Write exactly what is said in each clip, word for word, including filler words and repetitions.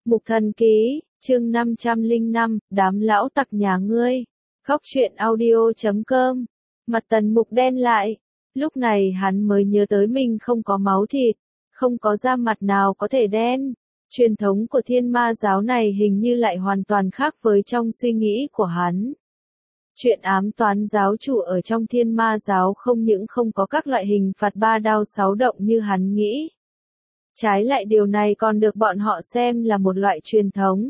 Mục Thần Ký, chương năm trăm lẻ năm, đám lão tặc nhà ngươi. Khóc chuyện audio chấm com. Mặt Tần Mục đen lại. Lúc này hắn mới nhớ tới mình không có máu thịt, không có da mặt nào có thể đen. Truyền thống của Thiên Ma giáo này hình như lại hoàn toàn khác với trong suy nghĩ của hắn. Chuyện ám toán giáo chủ ở trong Thiên Ma giáo không những không có các loại hình phạt ba đao sáu động như hắn nghĩ. Trái lại điều này còn được bọn họ xem là một loại truyền thống.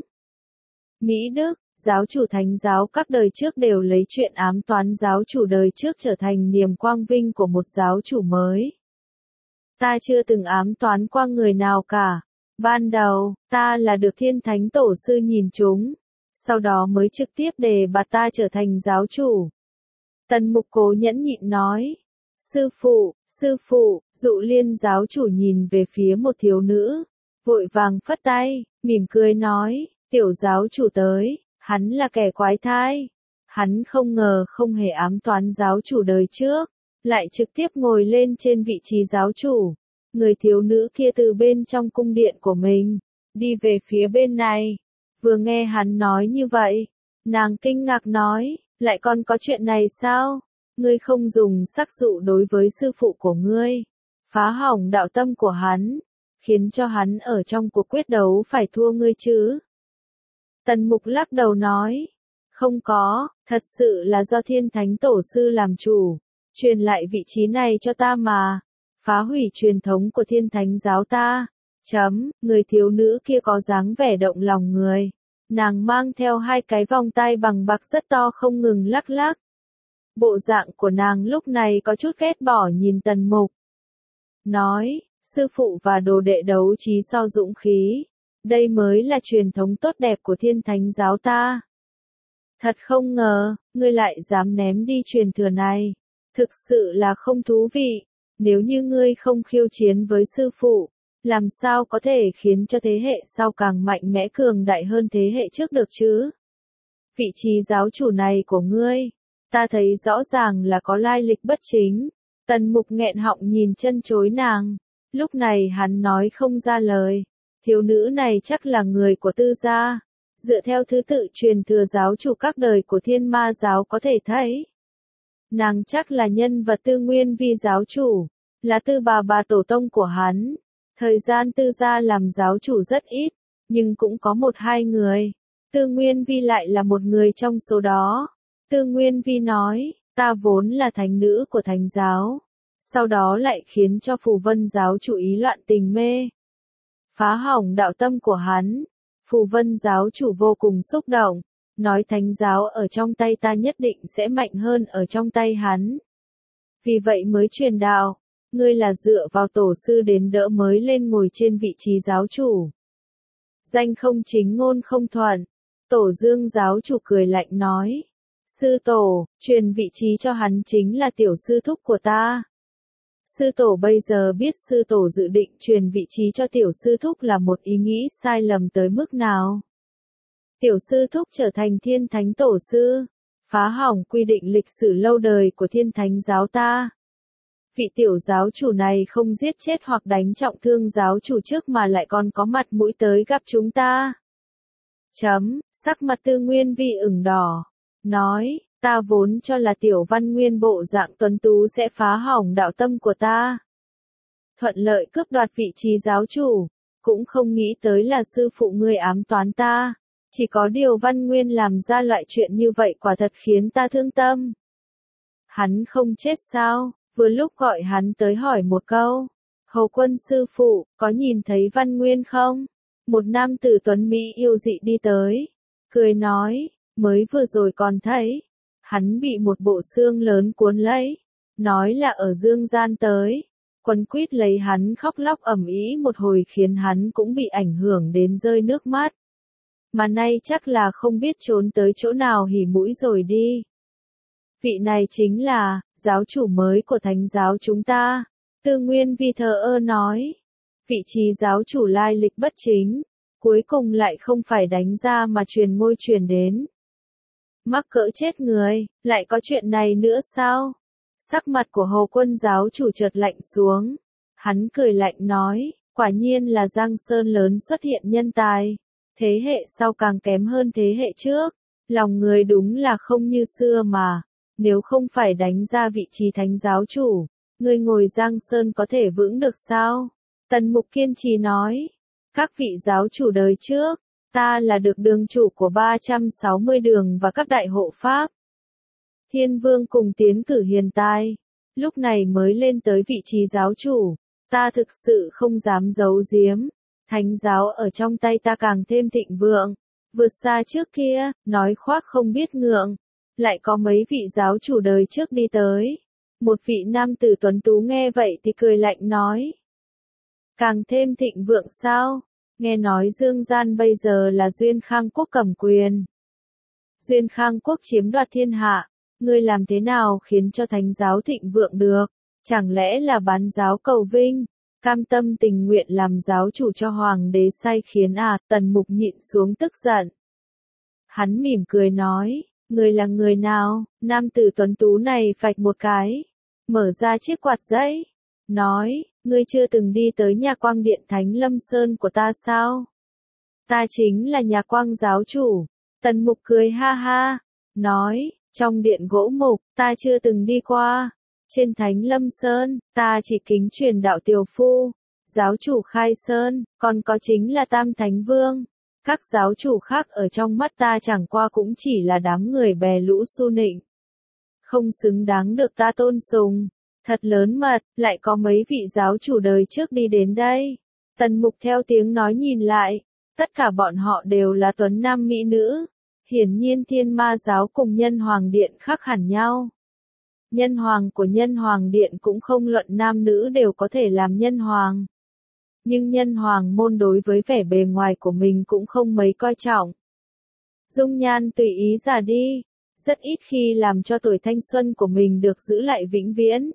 Mỹ Đức, giáo chủ thánh giáo các đời trước đều lấy chuyện ám toán giáo chủ đời trước trở thành niềm quang vinh của một giáo chủ mới. Ta chưa từng ám toán qua người nào cả. Ban đầu, ta là được Thiên Thánh Tổ sư nhìn trúng, sau đó mới trực tiếp đề bạt ta trở thành giáo chủ. Tần Mục cố nhẫn nhịn nói. Sư phụ, sư phụ, Dụ Liên giáo chủ nhìn về phía một thiếu nữ, vội vàng phất tay, mỉm cười nói, tiểu giáo chủ tới, hắn là kẻ quái thai. Hắn không ngờ không hề ám toán giáo chủ đời trước, lại trực tiếp ngồi lên trên vị trí giáo chủ. Người thiếu nữ kia từ bên trong cung điện của mình, đi về phía bên này. Vừa nghe hắn nói như vậy, nàng kinh ngạc nói, lại còn có chuyện này sao? Ngươi không dùng sắc dụ đối với sư phụ của ngươi, phá hỏng đạo tâm của hắn, khiến cho hắn ở trong cuộc quyết đấu phải thua ngươi chứ? Tần Mục lắc đầu nói, không có, thật sự là do Thiên Thánh Tổ sư làm chủ, truyền lại vị trí này cho ta mà, phá hủy truyền thống của Thiên Thánh giáo ta. Chấm, người thiếu nữ kia có dáng vẻ động lòng người, nàng mang theo hai cái vòng tay bằng bạc rất to không ngừng lắc lắc. Bộ dạng của nàng lúc này có chút ghét bỏ nhìn Tần Mục. Nói, sư phụ và đồ đệ đấu trí so dũng khí. Đây mới là truyền thống tốt đẹp của Thiên Thánh giáo ta. Thật không ngờ, ngươi lại dám ném đi truyền thừa này. Thực sự là không thú vị. Nếu như ngươi không khiêu chiến với sư phụ, làm sao có thể khiến cho thế hệ sau càng mạnh mẽ cường đại hơn thế hệ trước được chứ? Vị trí giáo chủ này của ngươi, ta thấy rõ ràng là có lai lịch bất chính. Tần Mục nghẹn họng nhìn chân chối nàng. Lúc này hắn nói không ra lời. Thiếu nữ này chắc là người của Tư gia. Dựa theo thứ tự truyền thừa giáo chủ các đời của Thiên Ma giáo có thể thấy, nàng chắc là nhân vật Tư Nguyên Vi giáo chủ, là Tư bà bà tổ tông của hắn. Thời gian Tư gia làm giáo chủ rất ít, nhưng cũng có một hai người. Tư Nguyên Vi lại là một người trong số đó. Tư Nguyên Vi nói, ta vốn là thánh nữ của thánh giáo, sau đó lại khiến cho Phù Vân giáo chủ ý loạn tình mê, phá hỏng đạo tâm của hắn. Phù Vân giáo chủ vô cùng xúc động, nói thánh giáo ở trong tay ta nhất định sẽ mạnh hơn ở trong tay hắn. Vì vậy mới truyền đạo, ngươi là dựa vào tổ sư đến đỡ mới lên ngồi trên vị trí giáo chủ. Danh không chính ngôn không thuận. Tổ Dương giáo chủ cười lạnh nói, sư tổ, truyền vị trí cho hắn chính là tiểu sư thúc của ta. Sư tổ bây giờ biết sư tổ dự định truyền vị trí cho tiểu sư thúc là một ý nghĩ sai lầm tới mức nào. Tiểu sư thúc trở thành Thiên Thánh Tổ sư, phá hỏng quy định lịch sử lâu đời của Thiên Thánh giáo ta. Vị tiểu giáo chủ này không giết chết hoặc đánh trọng thương giáo chủ trước mà lại còn có mặt mũi tới gặp chúng ta. Chấm, sắc mặt Tư Nguyên Vi ửng đỏ, nói, ta vốn cho là tiểu văn nguyên bộ dạng tuấn tú sẽ phá hỏng đạo tâm của ta, thuận lợi cướp đoạt vị trí giáo chủ, cũng không nghĩ tới là sư phụ ngươi ám toán ta. Chỉ có điều Văn Nguyên làm ra loại chuyện như vậy quả thật khiến ta thương tâm. Hắn không chết sao? Vừa lúc gọi hắn tới hỏi một câu. Hầu Quân sư phụ, có nhìn thấy Văn Nguyên không? Một nam tử tuấn mỹ yêu dị đi tới, cười nói, mới vừa rồi còn thấy, hắn bị một bộ xương lớn cuốn lấy, nói là ở dương gian tới, quấn quýt lấy hắn khóc lóc ầm ĩ một hồi khiến hắn cũng bị ảnh hưởng đến rơi nước mắt. Mà nay chắc là không biết trốn tới chỗ nào hỉ mũi rồi đi. Vị này chính là giáo chủ mới của thánh giáo chúng ta. Tư Nguyên Vi thờ ơ nói, vị trí giáo chủ lai lịch bất chính, cuối cùng lại không phải đánh ra mà truyền ngôi truyền đến. Mắc cỡ chết người, lại có chuyện này nữa sao? Sắc mặt của Hồ Quân giáo chủ chợt lạnh xuống. Hắn cười lạnh nói, quả nhiên là Giang Sơn lớn xuất hiện nhân tài. Thế hệ sau càng kém hơn thế hệ trước, lòng người đúng là không như xưa mà, nếu không phải đánh ra vị trí thánh giáo chủ, ngươi ngồi Giang Sơn có thể vững được sao? Tần Mục kiên trì nói, các vị giáo chủ đời trước, ta là được đường chủ của ba trăm sáu mươi đường và các đại hộ pháp. Thiên Vương cùng tiến cử hiền tài, lúc này mới lên tới vị trí giáo chủ, ta thực sự không dám giấu giếm, thánh giáo ở trong tay ta càng thêm thịnh vượng, vượt xa trước kia, nói khoác không biết ngượng. Lại có mấy vị giáo chủ đời trước đi tới. Một vị nam tử tuấn tú nghe vậy thì cười lạnh nói. Càng thêm thịnh vượng sao? Nghe nói Dương Gian bây giờ là Duyên Khang Quốc cầm quyền. Duyên Khang Quốc chiếm đoạt thiên hạ, ngươi làm thế nào khiến cho thánh giáo thịnh vượng được? Chẳng lẽ là bán giáo cầu vinh, cam tâm tình nguyện làm giáo chủ cho hoàng đế sai khiến à? Tần Mục nhịn xuống tức giận. Hắn mỉm cười nói. Người là người nào? Nam tử tuấn tú này phạch một cái, mở ra chiếc quạt giấy, nói, ngươi chưa từng đi tới nhà quang điện Thánh Lâm Sơn của ta sao? Ta chính là nhà quang giáo chủ. Tần Mục cười ha ha, nói, trong điện gỗ mục, ta chưa từng đi qua. Trên Thánh Lâm Sơn, ta chỉ kính truyền đạo tiểu phu, giáo chủ khai sơn, còn có chính là Tam Thánh Vương. Các giáo chủ khác ở trong mắt ta chẳng qua cũng chỉ là đám người bè lũ su nịnh. Không xứng đáng được ta tôn sùng. Thật lớn mật, lại có mấy vị giáo chủ đời trước đi đến đây. Tần Mục theo tiếng nói nhìn lại, tất cả bọn họ đều là tuấn nam mỹ nữ. Hiển nhiên Thiên Ma giáo cùng Nhân Hoàng Điện khác hẳn nhau. Nhân hoàng của Nhân Hoàng Điện cũng không luận nam nữ đều có thể làm nhân hoàng. Nhưng nhân hoàng môn đối với vẻ bề ngoài của mình cũng không mấy coi trọng. Dung nhan tùy ý già đi, rất ít khi làm cho tuổi thanh xuân của mình được giữ lại vĩnh viễn.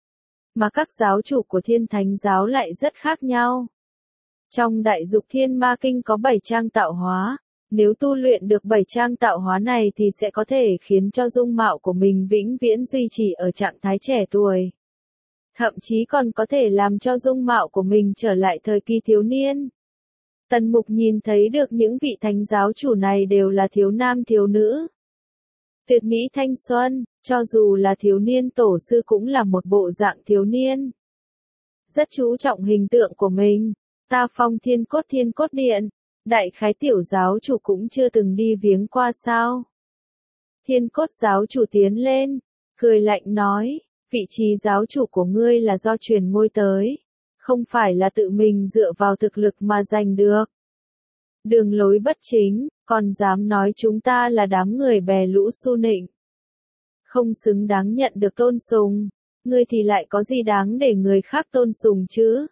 Mà các giáo chủ của Thiên Thánh giáo lại rất khác nhau. Trong Đại Dục Thiên Ma Kinh có bảy trang tạo hóa, nếu tu luyện được bảy trang tạo hóa này thì sẽ có thể khiến cho dung mạo của mình vĩnh viễn duy trì ở trạng thái trẻ tuổi. Thậm chí còn có thể làm cho dung mạo của mình trở lại thời kỳ thiếu niên. Tần Mục nhìn thấy được những vị thánh giáo chủ này đều là thiếu nam thiếu nữ. Tuyệt mỹ thanh xuân, cho dù là thiếu niên tổ sư cũng là một bộ dạng thiếu niên. Rất chú trọng hình tượng của mình, ta phong Thiên Cốt Thiên Cốt Điện, đại khái tiểu giáo chủ cũng chưa từng đi viếng qua sao. Thiên Cốt giáo chủ tiến lên, cười lạnh nói. Vị trí giáo chủ của ngươi là do truyền ngôi tới, không phải là tự mình dựa vào thực lực mà giành được. Đường lối bất chính, còn dám nói chúng ta là đám người bè lũ su nịnh. Không xứng đáng nhận được tôn sùng, ngươi thì lại có gì đáng để người khác tôn sùng chứ?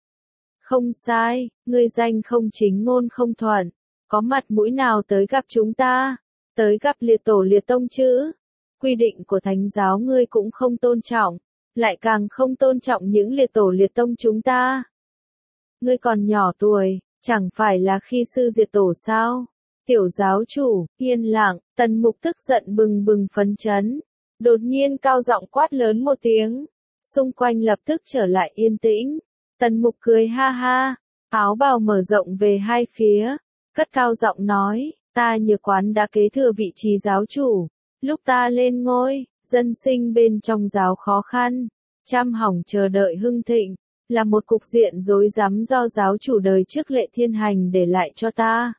Không sai, ngươi danh không chính ngôn không thuận, có mặt mũi nào tới gặp chúng ta, tới gặp liệt tổ liệt tông chứ? Quy định của thánh giáo ngươi cũng không tôn trọng, lại càng không tôn trọng những liệt tổ liệt tông chúng ta. Ngươi còn nhỏ tuổi, chẳng phải là khi sư diệt tổ sao? Tiểu giáo chủ, yên lặng, Tần Mục tức giận bừng bừng phấn chấn, đột nhiên cao giọng quát lớn một tiếng, xung quanh lập tức trở lại yên tĩnh. Tần Mục cười ha ha, áo bào mở rộng về hai phía, cất cao giọng nói, ta Nhược Quán đã kế thừa vị trí giáo chủ. Lúc ta lên ngôi, dân sinh bên trong giáo khó khăn, trăm hỏng chờ đợi hưng thịnh, là một cục diện rối rắm do giáo chủ đời trước Lệ Thiên Hành để lại cho ta.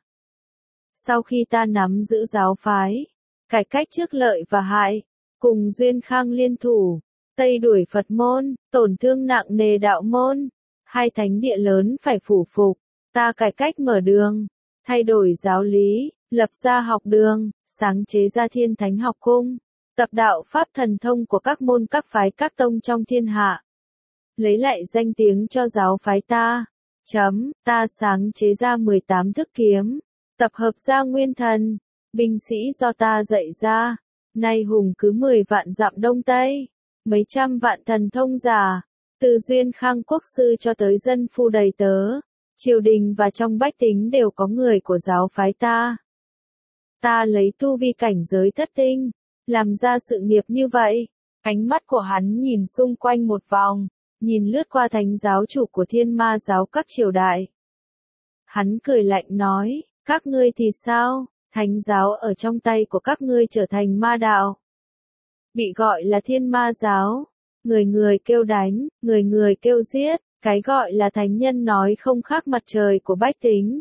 Sau khi ta nắm giữ giáo phái, cải cách trước lợi và hại, cùng Duyên Khang liên thủ, tây đuổi Phật môn, tổn thương nặng nề đạo môn, hai thánh địa lớn phải phủ phục, ta cải cách mở đường, thay đổi giáo lý, lập ra học đường, sáng chế ra Thiên Thánh học cung, tập đạo pháp thần thông của các môn các phái các tông trong thiên hạ. Lấy lại danh tiếng cho giáo phái ta. Chấm, ta sáng chế ra mười tám thức kiếm, tập hợp ra nguyên thần, binh sĩ do ta dạy ra, nay hùng cứ mười vạn dặm đông tây, mấy trăm vạn thần thông giả, từ Duyên Khang quốc sư cho tới dân phu đầy tớ, triều đình và trong bách tính đều có người của giáo phái ta. Ta lấy tu vi cảnh giới thất tinh, làm ra sự nghiệp như vậy. Ánh mắt của hắn nhìn xung quanh một vòng, nhìn lướt qua thánh giáo chủ của Thiên Ma giáo các triều đại. Hắn cười lạnh nói, Các ngươi thì sao? Thánh giáo ở trong tay của các ngươi trở thành ma đạo. Bị gọi là thiên ma giáo. Người người kêu đánh, người người kêu giết, cái gọi là thánh nhân nói không khác mặt trời của bách tính.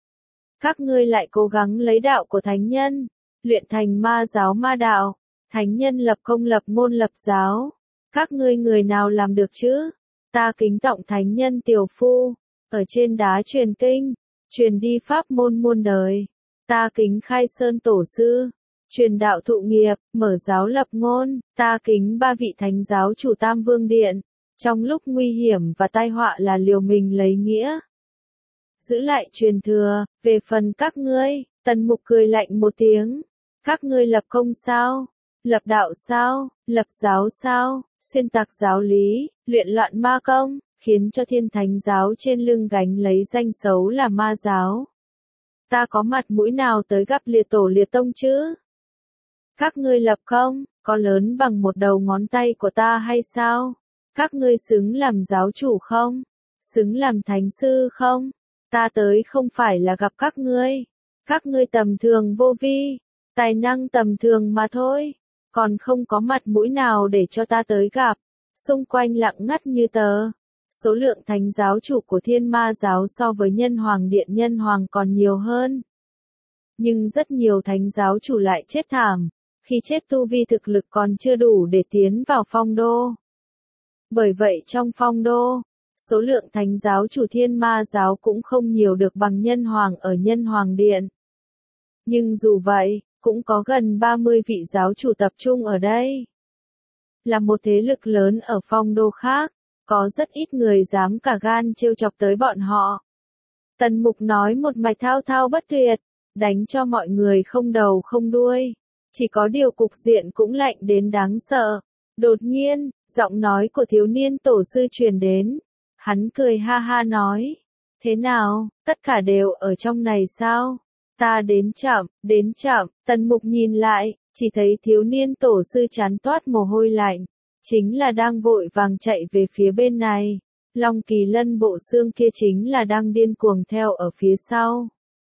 Các ngươi lại cố gắng lấy đạo của thánh nhân, luyện thành ma giáo ma đạo, thánh nhân lập công lập môn lập giáo. Các ngươi người nào làm được chứ? Ta kính trọng thánh nhân Tiểu Phu, ở trên đá truyền kinh, truyền đi pháp môn muôn đời. Ta kính Khai Sơn Tổ Sư, truyền đạo thụ nghiệp, mở giáo lập ngôn. Ta kính ba vị thánh giáo chủ Tam Vương Điện, trong lúc nguy hiểm và tai họa là liều mình lấy nghĩa. Giữ lại truyền thừa. Về phần các ngươi, Tần Mục cười lạnh một tiếng. Các ngươi lập công sao? Lập đạo sao? Lập giáo sao? Xuyên tạc giáo lý, luyện loạn ma công, khiến cho thiên thánh giáo trên lưng gánh lấy danh xấu là ma giáo. Ta có mặt mũi nào tới gặp liệt tổ liệt tông chứ? Các ngươi lập công, có lớn bằng một đầu ngón tay của ta hay sao? Các ngươi xứng làm giáo chủ không? Xứng làm thánh sư không? Ta tới không phải là gặp các ngươi. Các ngươi tầm thường vô vi, tài năng tầm thường mà thôi, còn không có mặt mũi nào để cho ta tới gặp. Xung quanh lặng ngắt như tờ. Số lượng thánh giáo chủ của thiên ma giáo so với nhân hoàng điện nhân hoàng còn nhiều hơn. Nhưng rất nhiều thánh giáo chủ lại chết thảm, khi chết tu vi thực lực còn chưa đủ để tiến vào phong đô. Bởi vậy trong phong đô, số lượng thánh giáo chủ thiên ma giáo cũng không nhiều được bằng nhân hoàng ở nhân hoàng điện. Nhưng dù vậy, cũng có gần ba mươi vị giáo chủ tập trung ở đây. Là một thế lực lớn ở phong đô khác, có rất ít người dám cả gan trêu chọc tới bọn họ. Tần Mục nói một mạch thao thao bất tuyệt, đánh cho mọi người không đầu không đuôi. Chỉ có điều cục diện cũng lạnh đến đáng sợ. Đột nhiên, giọng nói của thiếu niên tổ sư truyền đến. Hắn cười ha ha nói. Thế nào, tất cả đều ở trong này sao? Ta đến chậm, đến chậm. Tần Mục nhìn lại, chỉ thấy thiếu niên tổ sư chán toát mồ hôi lạnh. Chính là đang vội vàng chạy về phía bên này. Long Kỳ Lân bộ xương kia chính là đang điên cuồng theo ở phía sau.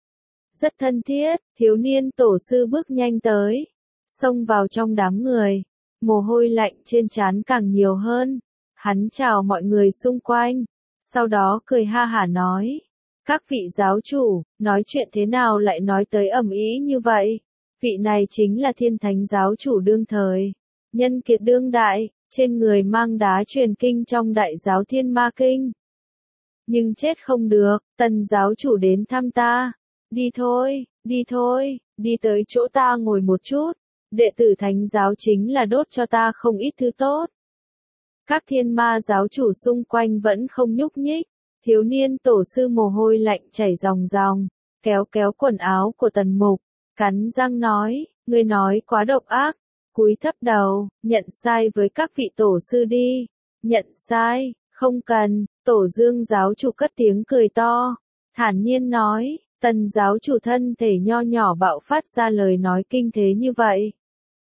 Rất thân thiết, thiếu niên tổ sư bước nhanh tới, xông vào trong đám người, mồ hôi lạnh trên trán càng nhiều hơn. Hắn chào mọi người xung quanh, sau đó cười ha hả nói. Các vị giáo chủ, nói chuyện thế nào lại nói tới ầm ĩ như vậy? Vị này chính là thiên thánh giáo chủ đương thời, nhân kiệt đương đại, trên người mang đá truyền kinh trong đại giáo thiên ma kinh. Nhưng chết không được, Tần giáo chủ đến thăm ta. Đi thôi, đi thôi, đi tới chỗ ta ngồi một chút. Đệ tử thánh giáo chính là đốt cho ta không ít thứ tốt. Các thiên ma giáo chủ xung quanh vẫn không nhúc nhích. Thiếu niên tổ sư mồ hôi lạnh chảy ròng ròng, kéo kéo quần áo của Tần Mục, cắn răng nói, ngươi nói quá độc ác. Cúi thấp đầu, nhận sai với các vị tổ sư đi. Nhận sai, không cần. Tổ Dương giáo chủ cất tiếng cười to, thản nhiên nói. Tần giáo chủ thân thể nho nhỏ bạo phát ra lời nói kinh thế như vậy.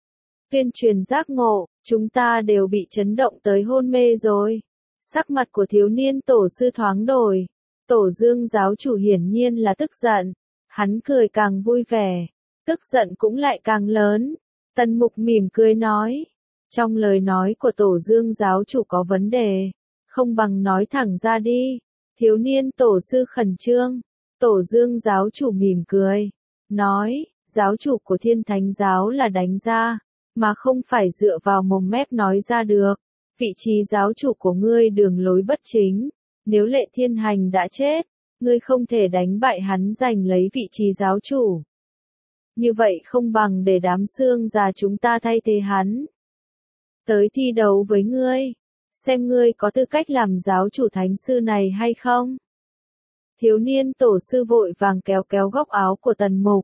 Tuyên truyền giác ngộ, chúng ta đều bị chấn động tới hôn mê rồi. Sắc mặt của thiếu niên tổ sư thoáng đổi. Tổ Dương giáo chủ hiển nhiên là tức giận. Hắn cười càng vui vẻ, tức giận cũng lại càng lớn. Tần Mục mỉm cười nói. Trong lời nói của tổ Dương giáo chủ có vấn đề, không bằng nói thẳng ra đi. Thiếu niên tổ sư khẩn trương. Tổ Dương giáo chủ mỉm cười, nói, giáo chủ của thiên thánh giáo là đánh ra, mà không phải dựa vào mồm mép nói ra được. Vị trí giáo chủ của ngươi đường lối bất chính, nếu Lệ Thiên Hành đã chết, ngươi không thể đánh bại hắn giành lấy vị trí giáo chủ. Như vậy không bằng để đám xương già chúng ta thay thế hắn. Tới thi đấu với ngươi, xem ngươi có tư cách làm giáo chủ thánh sư này hay không. Thiếu niên tổ sư vội vàng kéo kéo góc áo của Tần Mục,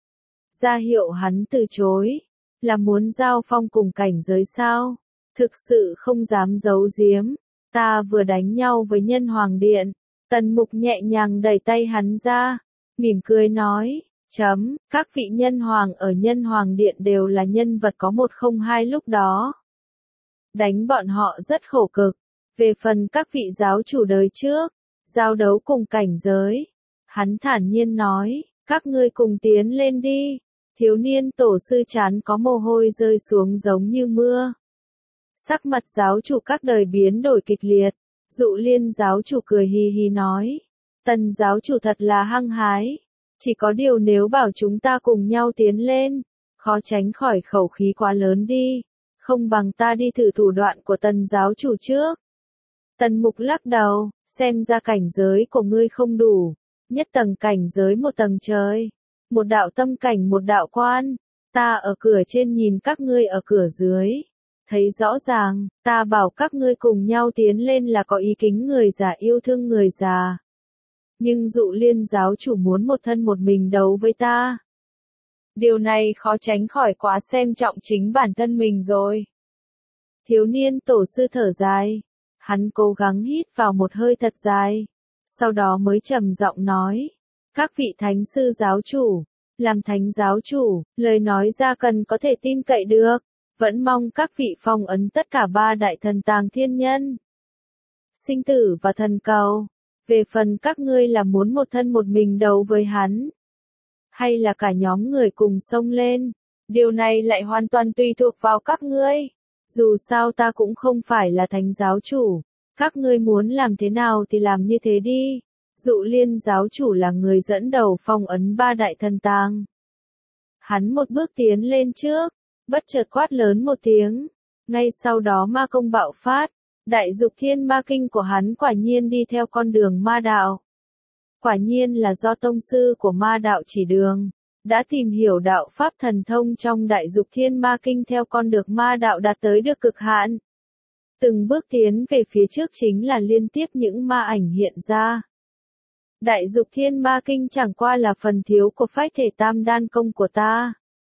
ra hiệu hắn từ chối, là muốn giao phong cùng cảnh giới sao? Thực sự không dám giấu giếm, ta vừa đánh nhau với nhân hoàng điện. Tần Mục nhẹ nhàng đẩy tay hắn ra, mỉm cười nói, chấm, các vị nhân hoàng ở nhân hoàng điện đều là nhân vật có một không hai lúc đó. Đánh bọn họ rất khổ cực, về phần các vị giáo chủ đời trước, giao đấu cùng cảnh giới. Hắn thản nhiên nói, Các ngươi cùng tiến lên đi. Thiếu niên tổ sư chán có mồ hôi rơi xuống giống như mưa. Sắc mặt giáo chủ các đời biến đổi kịch liệt. Dụ Liên giáo chủ cười hì hì nói. Tần giáo chủ thật là hăng hái. Chỉ có điều nếu bảo chúng ta cùng nhau tiến lên, khó tránh khỏi khẩu khí quá lớn đi. Không bằng ta đi thử thủ đoạn của tần giáo chủ trước. Tần Mục lắc đầu, xem ra cảnh giới của ngươi không đủ. Nhất tầng cảnh giới một tầng trời. Một đạo tâm cảnh một đạo quan. Ta ở cửa trên nhìn các ngươi ở cửa dưới. Thấy rõ ràng, ta bảo các ngươi cùng nhau tiến lên là có ý kính người già yêu thương người già. Nhưng Dụ Liên giáo chủ muốn một thân một mình đấu với ta. Điều này khó tránh khỏi quá xem trọng chính bản thân mình rồi. Thiếu niên tổ sư thở dài. Hắn cố gắng hít vào một hơi thật dài. Sau đó mới trầm giọng nói. Các vị thánh sư giáo chủ, làm thánh giáo chủ, lời nói ra cần có thể tin cậy được. Vẫn mong các vị phong ấn tất cả ba đại thần tàng thiên nhân. Sinh tử và thần cầu. Về phần các ngươi là muốn một thân một mình đấu với hắn. Hay là cả nhóm người cùng xông lên. Điều này lại hoàn toàn tùy thuộc vào các ngươi. Dù sao ta cũng không phải là thánh giáo chủ. Các ngươi muốn làm thế nào thì làm như thế đi. Dụ Liên giáo chủ là người dẫn đầu phong ấn ba đại thần tàng. Hắn một bước tiến lên trước. Bất chợt quát lớn một tiếng. Ngay sau đó ma công bạo phát. Đại dục thiên ma kinh của hắn quả nhiên đi theo con đường ma đạo. Quả nhiên là do tông sư của ma đạo chỉ đường. Đã tìm hiểu đạo pháp thần thông trong đại dục thiên ma kinh theo con đường ma đạo đạt tới được cực hạn. Từng bước tiến về phía trước chính là liên tiếp những ma ảnh hiện ra. Đại dục thiên ma kinh chẳng qua là phần thiếu của phách thể tam đan công của ta.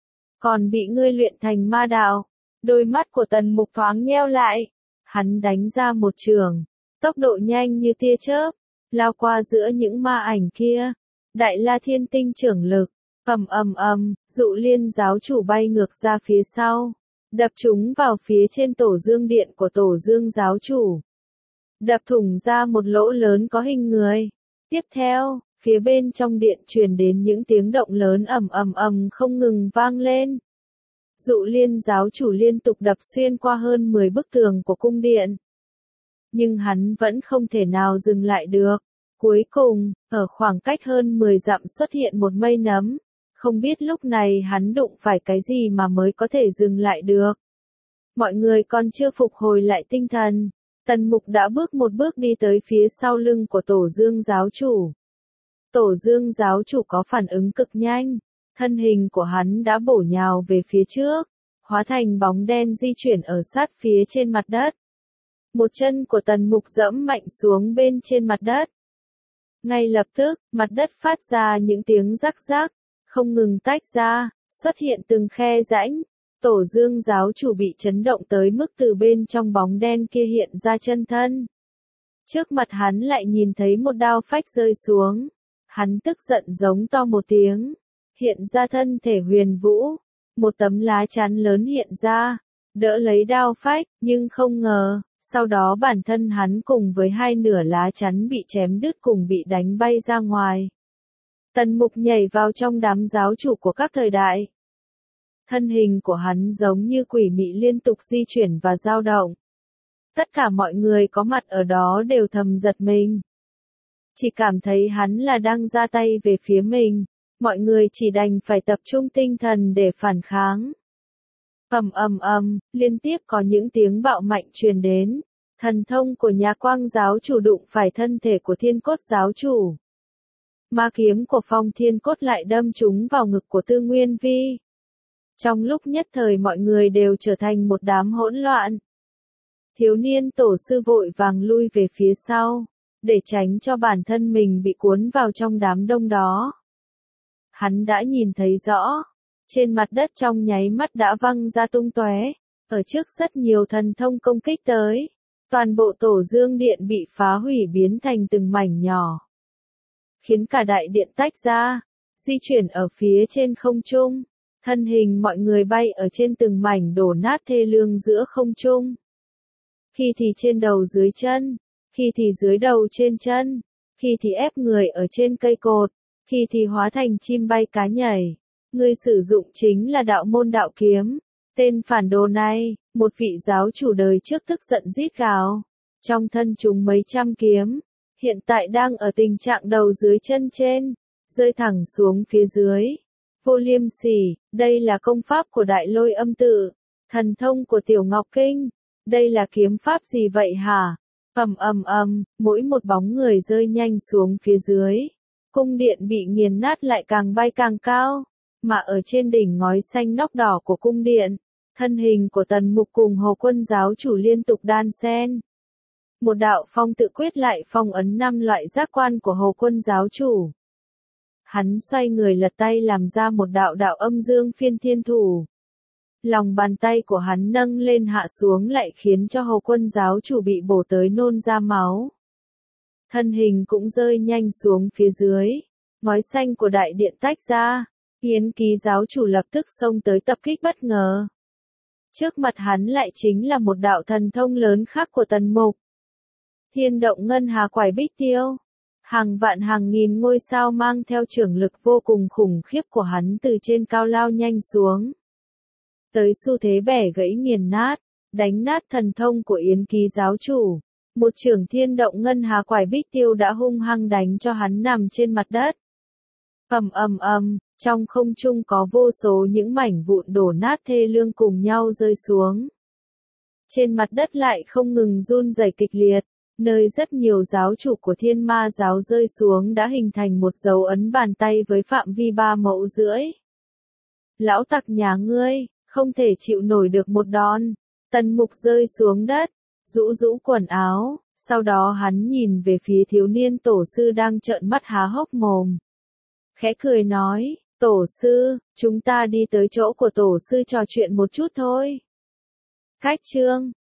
Còn bị ngươi luyện thành ma đạo. Đôi mắt của Tần Mục thoáng nheo lại. Hắn đánh ra một trường. Tốc độ nhanh như tia chớp. Lao qua giữa những ma ảnh kia. Đại La Thiên Tinh trưởng lực. Ầm ầm ầm, Dụ Liên giáo chủ bay ngược ra phía sau. Đập chúng vào phía trên tổ dương điện của tổ dương giáo chủ. Đập thủng ra một lỗ lớn có hình người. Tiếp theo, phía bên trong điện truyền đến những tiếng động lớn ầm ầm ầm không ngừng vang lên. Dụ Liên giáo chủ liên tục đập xuyên qua hơn mười bức tường của cung điện. Nhưng hắn vẫn không thể nào dừng lại được. Cuối cùng, ở khoảng cách hơn mười dặm xuất hiện một mây nấm. Không biết lúc này hắn đụng phải cái gì mà mới có thể dừng lại được. Mọi người còn chưa phục hồi lại tinh thần. Tần Mục đã bước một bước đi tới phía sau lưng của Tổ Dương giáo chủ. Tổ Dương giáo chủ có phản ứng cực nhanh. Thân hình của hắn đã bổ nhào về phía trước. Hóa thành bóng đen di chuyển ở sát phía trên mặt đất. Một chân của Tần Mục giẫm mạnh xuống bên trên mặt đất. Ngay lập tức, mặt đất phát ra những tiếng rắc rắc. Không ngừng tách ra, xuất hiện từng khe rãnh. Tổ Dương giáo chủ bị chấn động tới mức từ bên trong bóng đen kia hiện ra chân thân. Trước mặt hắn lại nhìn thấy một đao phách rơi xuống. Hắn tức giận giống to một tiếng. Hiện ra thân thể huyền vũ. Một tấm lá chắn lớn hiện ra. Đỡ lấy đao phách, nhưng không ngờ, sau đó bản thân hắn cùng với hai nửa lá chắn bị chém đứt cùng bị đánh bay ra ngoài. Tần Mục nhảy vào trong đám giáo chủ của các thời đại. Thân hình của hắn giống như quỷ mị liên tục di chuyển và dao động. Tất cả mọi người có mặt ở đó đều thầm giật mình. Chỉ cảm thấy hắn là đang ra tay về phía mình. Mọi người chỉ đành phải tập trung tinh thần để phản kháng. Ầm ầm ầm, liên tiếp có những tiếng bạo mạnh truyền đến. Thần thông của Nhà Quang giáo chủ đụng phải thân thể của Thiên Cốt giáo chủ. Ma kiếm của Phong Thiên Cốt lại đâm trúng vào ngực của Tư Nguyên Vi. Trong lúc nhất thời mọi người đều trở thành một đám hỗn loạn. Thiếu niên tổ sư vội vàng lui về phía sau, để tránh cho bản thân mình bị cuốn vào trong đám đông đó. Hắn đã nhìn thấy rõ, trên mặt đất trong nháy mắt đã văng ra tung tóe, ở trước rất nhiều thần thông công kích tới. Toàn bộ tổ dương điện bị phá hủy biến thành từng mảnh nhỏ. Khiến cả đại điện tách ra, di chuyển ở phía trên không trung. Thân hình mọi người bay ở trên từng mảnh đổ nát thê lương giữa không trung. Khi thì trên đầu dưới chân, khi thì dưới đầu trên chân, khi thì ép người ở trên cây cột, khi thì hóa thành chim bay cá nhảy. Ngươi sử dụng chính là đạo môn đạo kiếm. Tên phản đồ này, một vị giáo chủ đời trước tức giận rít gào. Trong thân chúng mấy trăm kiếm, hiện tại đang ở tình trạng đầu dưới chân trên, rơi thẳng xuống phía dưới. Vô liêm sỉ, đây là công pháp của Đại Lôi Âm Tự, thần thông của Tiểu Ngọc Kinh. Đây là kiếm pháp gì vậy hả? Ầm ầm ầm, mỗi một bóng người rơi nhanh xuống phía dưới. Cung điện bị nghiền nát lại càng bay càng cao, mà ở trên đỉnh ngói xanh nóc đỏ của cung điện, thân hình của Tần Mục cùng Hồ Quân giáo chủ liên tục đan xen. Một đạo phong tự quyết lại phong ấn năm loại giác quan của Hồ Quân giáo chủ. Hắn xoay người lật tay làm ra một đạo đạo âm dương phiên thiên thủ. Lòng bàn tay của hắn nâng lên hạ xuống lại khiến cho Hồ Quân giáo chủ bị bổ tới nôn ra máu. Thân hình cũng rơi nhanh xuống phía dưới. Ngói xanh của đại điện tách ra. Yến Ký giáo chủ lập tức xông tới tập kích bất ngờ. Trước mặt hắn lại chính là một đạo thần thông lớn khác của Tần Mục. Thiên động ngân hà quải bích tiêu. Hàng vạn hàng nghìn ngôi sao mang theo trưởng lực vô cùng khủng khiếp của hắn từ trên cao lao nhanh xuống. Tới xu thế bẻ gãy nghiền nát, đánh nát thần thông của Yến Ký giáo chủ. Một chưởng thiên động ngân hà quải bích tiêu đã hung hăng đánh cho hắn nằm trên mặt đất. Ầm ầm ầm, trong không trung có vô số những mảnh vụn đổ nát thê lương cùng nhau rơi xuống. Trên mặt đất lại không ngừng run rẩy kịch liệt, nơi rất nhiều giáo chủ của Thiên Ma giáo rơi xuống đã hình thành một dấu ấn bàn tay với phạm vi ba mẫu rưỡi. Lão tặc nhà ngươi, không thể chịu nổi được một đòn. Tần Mục rơi xuống đất, rũ rũ quần áo, sau đó hắn nhìn về phía thiếu niên tổ sư đang trợn mắt há hốc mồm. Khẽ cười nói, tổ sư, chúng ta đi tới chỗ của tổ sư trò chuyện một chút thôi. Cách chương